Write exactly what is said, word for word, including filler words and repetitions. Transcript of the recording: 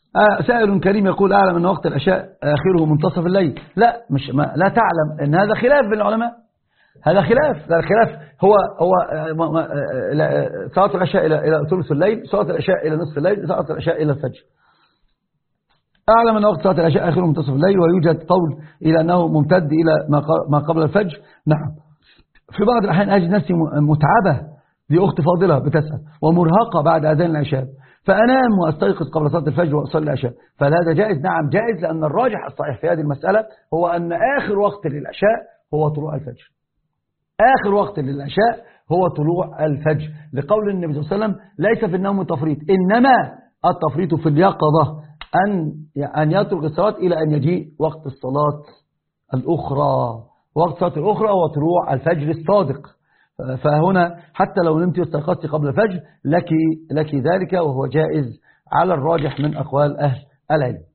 آه سائل كريم يقول أعلم أن وقت العشاء آخره منتصف الليل. لا مش ما لا تعلم أن هذا خلاف بين العلماء، هذا خلاف، هذا خلاف هو هو صلاة العشاء إلى إلى ثلث الليل، صلاة العشاء إلى نصف الليل، صلاة العشاء إلى الفجر. أعلم أن وقت صلاة العشاء آخره منتصف الليل، ويوجد قول إلى أنه ممتد إلى ما قبل الفجر. نعم في بعض الأحيان أجد نفسي متعبة، دي أخت فاضلة بتسأل، ومرهقة بعد أذان العشاء، فأنام وأستيقظ قبل صلاة الفجر وأصلي العشاء، فهذا جائز؟ نعم جائز، لأن الراجح الصحيح في هذه المسألة هو أن آخر وقت للعشاء هو طلوع الفجر. آخر وقت للعشاء هو طلوع الفجر، لقول النبي صلى الله عليه وسلم ليس في النوم تفريط، إنما التفريط في اليقظة، أن أن يترك الصلاة إلى أن يجيء وقت الصلاة الأخرى. وقت الصلاة الأخرى هو طلوع الفجر الصادق. فهنا حتى لو نمت واستيقظت قبل الفجر لك لك ذلك، وهو جائز على الراجح من أقوال أهل العلم.